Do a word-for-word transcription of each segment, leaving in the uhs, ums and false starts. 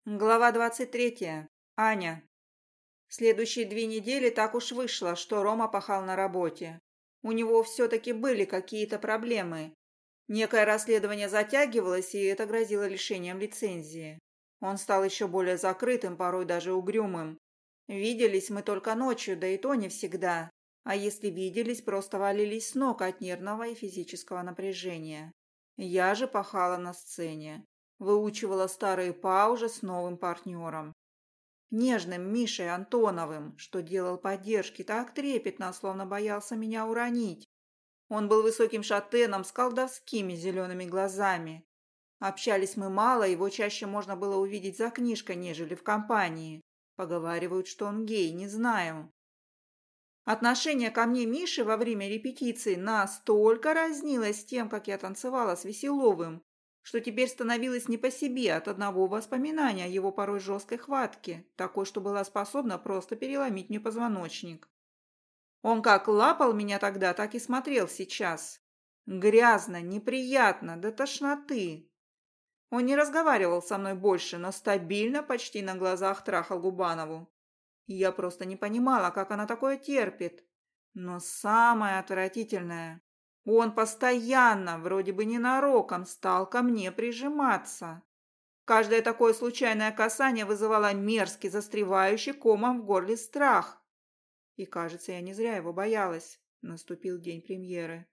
Глава двадцать третья. Аня. Следующие две недели так уж вышло, что Рома пахал на работе. У него все-таки были какие-то проблемы. Некое расследование затягивалось, и это грозило лишением лицензии. Он стал еще более закрытым, порой даже угрюмым. Виделись мы только ночью, да и то не всегда. А если виделись, просто валились с ног от нервного и физического напряжения. Я же пахала на сцене. Выучивала старые па уже с новым партнером. Нежным Мишей Антоновым, что делал поддержки так трепетно, словно боялся меня уронить. Он был высоким шатеном с колдовскими зелеными глазами. Общались мы мало, его чаще можно было увидеть за книжкой, нежели в компании. Поговаривают, что он гей, не знаю. Отношение ко мне Миши во время репетиции настолько разнилось с тем, как я танцевала с Веселовым, что теперь становилось не по себе от одного воспоминания о его порой жесткой хватке, такой, что была способна просто переломить мне позвоночник. Он как лапал меня тогда, так и смотрел сейчас. Грязно, неприятно, до тошноты. Он не разговаривал со мной больше, но стабильно, почти на глазах трахал Губанову. И я просто не понимала, как она такое терпит. Но самое отвратительное, он постоянно, вроде бы ненароком, стал ко мне прижиматься. Каждое такое случайное касание вызывало мерзкий, застревающий комом в горле страх. И, кажется, я не зря его боялась. Наступил день премьеры.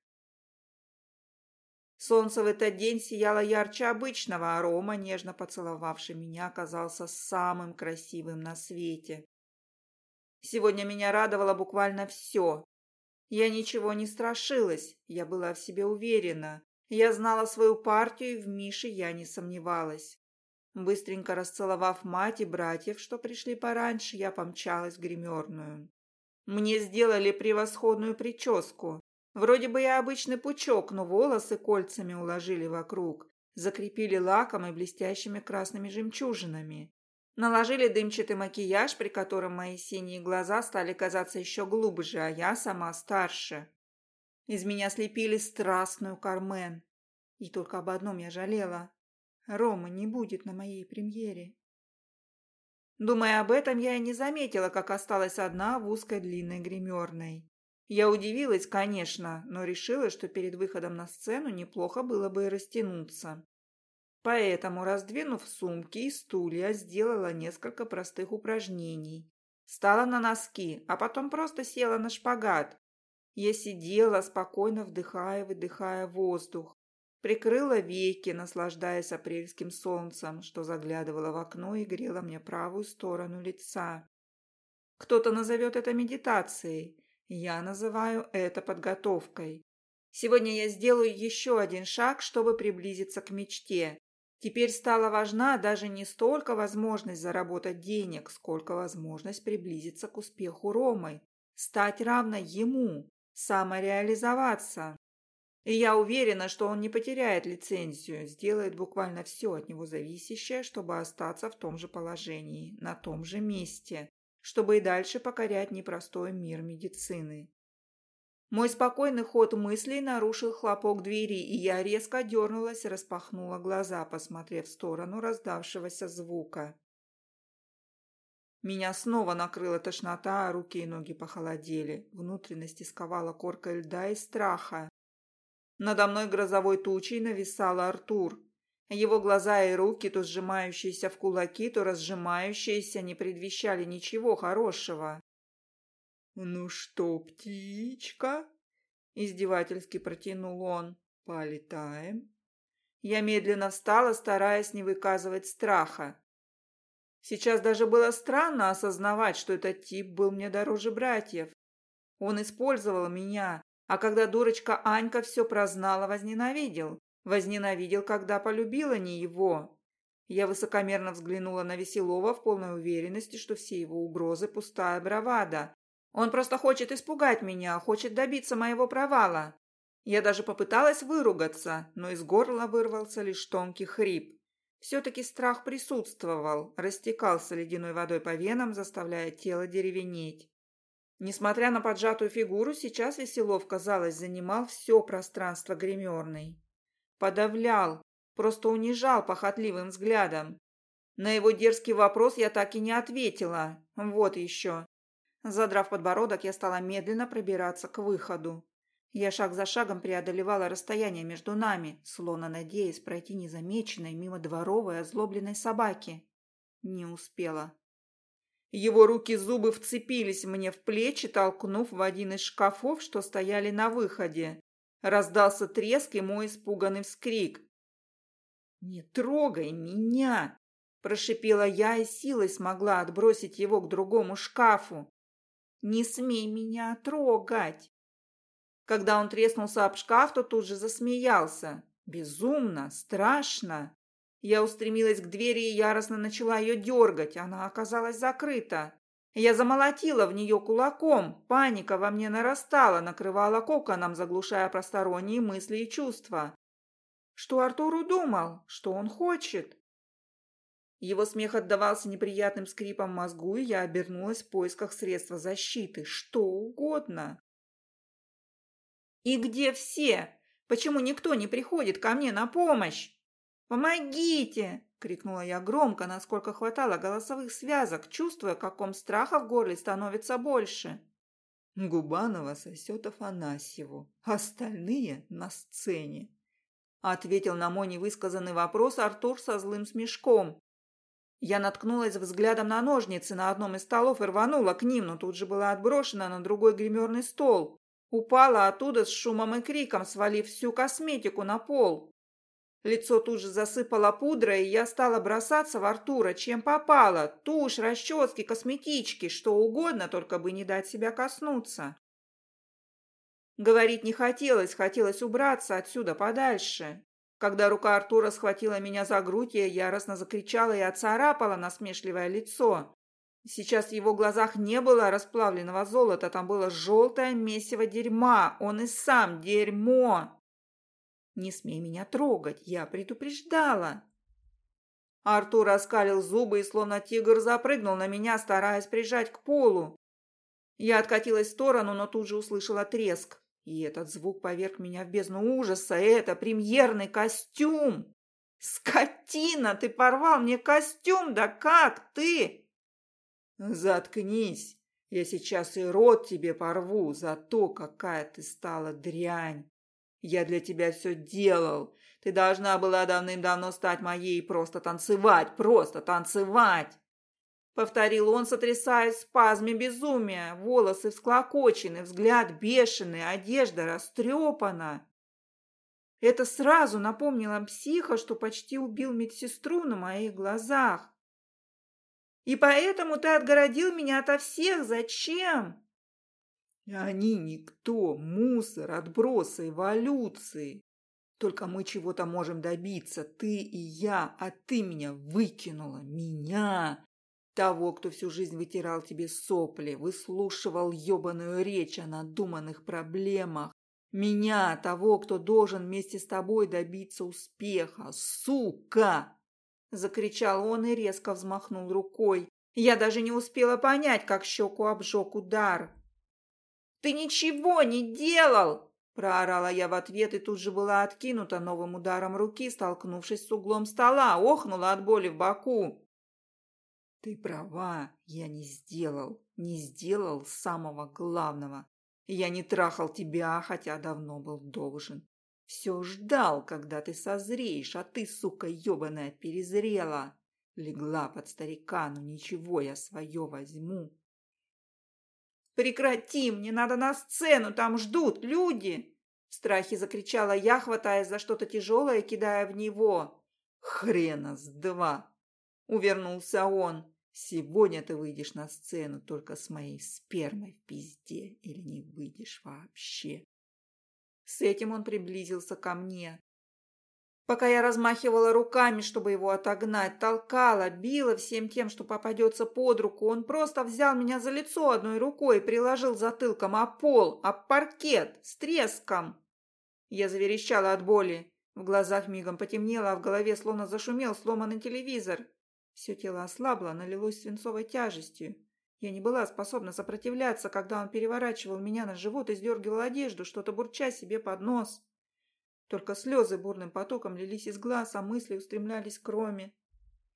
Солнце в этот день сияло ярче обычного, а Рома, нежно поцеловавший меня, оказался самым красивым на свете. Сегодня меня радовало буквально все. Я ничего не страшилась, я была в себе уверена. Я знала свою партию, и в Мише я не сомневалась. Быстренько расцеловав мать и братьев, что пришли пораньше, я помчалась в гримерную. Мне сделали превосходную прическу. Вроде бы я обычный пучок, но волосы кольцами уложили вокруг, закрепили лаком и блестящими красными жемчужинами. Наложили дымчатый макияж, при котором мои синие глаза стали казаться еще глубже, а я сама старше. Из меня слепили страстную Кармен. И только об одном я жалела. Ромы не будет на моей премьере. Думая об этом, я и не заметила, как осталась одна в узкой длинной гримерной. Я удивилась, конечно, но решила, что перед выходом на сцену неплохо было бы и растянуться. Поэтому, раздвинув сумки и стулья, сделала несколько простых упражнений. Встала на носки, а потом просто села на шпагат. Я сидела, спокойно вдыхая и выдыхая воздух. Прикрыла веки, наслаждаясь апрельским солнцем, что заглядывало в окно и грело мне правую сторону лица. Кто-то назовет это медитацией, я называю это подготовкой. Сегодня я сделаю еще один шаг, чтобы приблизиться к мечте. Теперь стала важна даже не столько возможность заработать денег, сколько возможность приблизиться к успеху Ромы, стать равной ему, самореализоваться. И я уверена, что он не потеряет лицензию, сделает буквально все от него зависящее, чтобы остаться в том же положении, на том же месте, чтобы и дальше покорять непростой мир медицины. Мой спокойный ход мыслей нарушил хлопок двери, и я резко дернулась и распахнула глаза, посмотрев в сторону раздавшегося звука. Меня снова накрыла тошнота, а руки и ноги похолодели. Внутренности сковала коркой льда и страха. Надо мной грозовой тучей нависал Артур. Его глаза и руки, то сжимающиеся в кулаки, то разжимающиеся, не предвещали ничего хорошего. «Ну что, птичка?» – издевательски протянул он. «Полетаем?» Я медленно встала, стараясь не выказывать страха. Сейчас даже было странно осознавать, что этот тип был мне дороже братьев. Он использовал меня, а когда дурочка Анька все прознала, возненавидел. Возненавидел, когда полюбила не его. Я высокомерно взглянула на Веселова в полной уверенности, что все его угрозы – пустая бравада. Он просто хочет испугать меня, хочет добиться моего провала. Я даже попыталась выругаться, но из горла вырвался лишь тонкий хрип. Все-таки страх присутствовал, растекался ледяной водой по венам, заставляя тело деревенеть. Несмотря на поджатую фигуру, сейчас Веселов, казалось, занимал все пространство гримерной. Подавлял, просто унижал похотливым взглядом. На его дерзкий вопрос я так и не ответила. Вот еще. Задрав подбородок, я стала медленно пробираться к выходу. Я шаг за шагом преодолевала расстояние между нами, словно надеясь пройти незамеченной мимо дворовой озлобленной собаки. Не успела. Его руки-зубы вцепились мне в плечи, толкнув в один из шкафов, что стояли на выходе. Раздался треск и мой испуганный вскрик. «Не трогай меня!» – прошипела я и силой смогла отбросить его к другому шкафу. «Не смей меня трогать!» Когда он треснулся об шкаф, то тут же засмеялся. Безумно, страшно. Я устремилась к двери и яростно начала ее дергать. Она оказалась закрыта. Я замолотила в нее кулаком. Паника во мне нарастала, накрывала коконом, заглушая посторонние мысли и чувства. Что Артур думал? Что он хочет? Его смех отдавался неприятным скрипом в мозгу, и я обернулась в поисках средства защиты. Что угодно. «И где все? Почему никто не приходит ко мне на помощь? Помогите!» – крикнула я громко, насколько хватало голосовых связок, чувствуя, каком страха в горле становится больше. «Губанова сосет Афанасьеву, остальные на сцене», – ответил на мой невысказанный вопрос Артур со злым смешком. Я наткнулась взглядом на ножницы на одном из столов и рванула к ним, но тут же была отброшена на другой гримерный стол. Упала оттуда с шумом и криком, свалив всю косметику на пол. Лицо тут же засыпало пудрой, и я стала бросаться в Артура, чем попало. Тушь, расчески, косметички, что угодно, только бы не дать себя коснуться. Говорить не хотелось, хотелось убраться отсюда подальше. Когда рука Артура схватила меня за грудь, я яростно закричала и оцарапала насмешливое лицо. Сейчас в его глазах не было расплавленного золота, там было желтое месиво дерьма. Он и сам дерьмо. «Не смей меня трогать, я предупреждала». Артур оскалил зубы и словно тигр запрыгнул на меня, стараясь прижать к полу. Я откатилась в сторону, но тут же услышала треск. И этот звук поверг меня в бездну ужаса. Это премьерный костюм! «Скотина, ты порвал мне костюм! Да как ты?» «Заткнись! Я сейчас и рот тебе порву за то, какая ты стала дрянь! Я для тебя все делал! Ты должна была давным-давно стать моей и просто танцевать, просто танцевать!» Повторил он, сотрясаясь в спазме безумия. Волосы всклокочены, взгляд бешеный, одежда растрепана. Это сразу напомнило психа, что почти убил медсестру на моих глазах. «И поэтому ты отгородил меня ото всех? Зачем?» «Они никто, мусор, отбросы эволюции. Только мы чего-то можем добиться, ты и я, а ты меня выкинула, меня, того, кто всю жизнь вытирал тебе сопли, выслушивал ебаную речь о надуманных проблемах, меня, того, кто должен вместе с тобой добиться успеха, сука!» Закричал он и резко взмахнул рукой. Я даже не успела понять, как щеку обжег удар. «Ты ничего не делал!» Проорала я в ответ и тут же была откинута новым ударом руки, столкнувшись с углом стола, охнула от боли в боку. «Ты права, я не сделал, не сделал самого главного. Я не трахал тебя, хотя давно был должен. Все ждал, когда ты созреешь, а ты, сука ебаная, перезрела. Легла под старика, но ничего, я свое возьму». «Прекрати, мне надо на сцену, там ждут люди!» В страхе закричала я, хватаясь за что-то тяжелое и кидая в него. «Хрена с два!» Увернулся он. «Сегодня ты выйдешь на сцену только с моей спермой в пизде или не выйдешь вообще». С этим он приблизился ко мне. Пока я размахивала руками, чтобы его отогнать, толкала, била всем тем, что попадется под руку, он просто взял меня за лицо одной рукой и приложил затылком о пол, об паркет, с треском. Я заверещала от боли. В глазах мигом потемнело, а в голове словно зашумел сломанный телевизор. Все тело ослабло, налилось свинцовой тяжестью. Я не была способна сопротивляться, когда он переворачивал меня на живот и сдергивал одежду, что-то бурча себе под нос. Только слезы бурным потоком лились из глаз, а мысли устремлялись к Роме.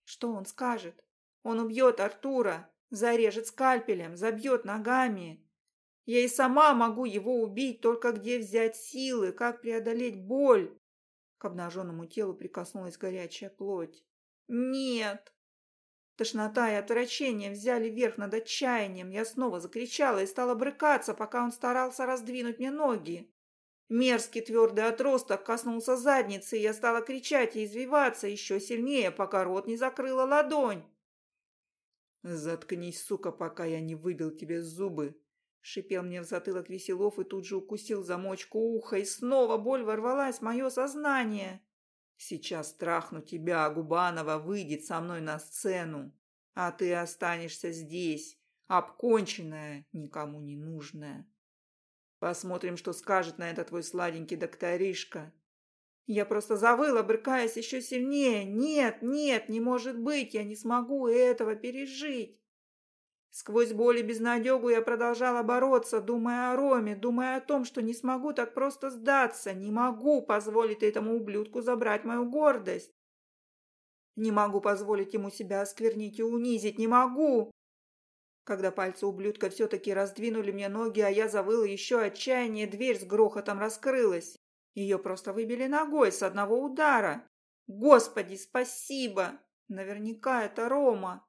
Что он скажет? Он убьет Артура, зарежет скальпелем, забьет ногами. Я и сама могу его убить, только где взять силы, как преодолеть боль? К обнаженному телу прикоснулась горячая плоть. Нет! Тошнота и отвращение взяли верх над отчаянием. Я снова закричала и стала брыкаться, пока он старался раздвинуть мне ноги. Мерзкий твердый отросток коснулся задницы, и я стала кричать и извиваться еще сильнее, пока рот не закрыла ладонь. «Заткнись, сука, пока я не выбил тебе зубы!» Шипел мне в затылок Веселов и тут же укусил замочку уха, и снова боль ворвалась в мое сознание. «Сейчас трахну тебя, Губанова выйдет со мной на сцену, а ты останешься здесь, обконченная, никому не нужная. Посмотрим, что скажет на это твой сладенький докторишка». Я просто завыла, брыкаясь еще сильнее. «Нет, нет, не может быть, я не смогу этого пережить». Сквозь боль и безнадегу я продолжала бороться, думая о Роме, думая о том, что не смогу так просто сдаться, не могу позволить этому ублюдку забрать мою гордость. Не могу позволить ему себя осквернить и унизить, не могу. Когда пальцы ублюдка все-таки раздвинули мне ноги, а я завыла еще отчаяние, дверь с грохотом раскрылась. Ее просто выбили ногой с одного удара. Господи, спасибо! Наверняка это Рома.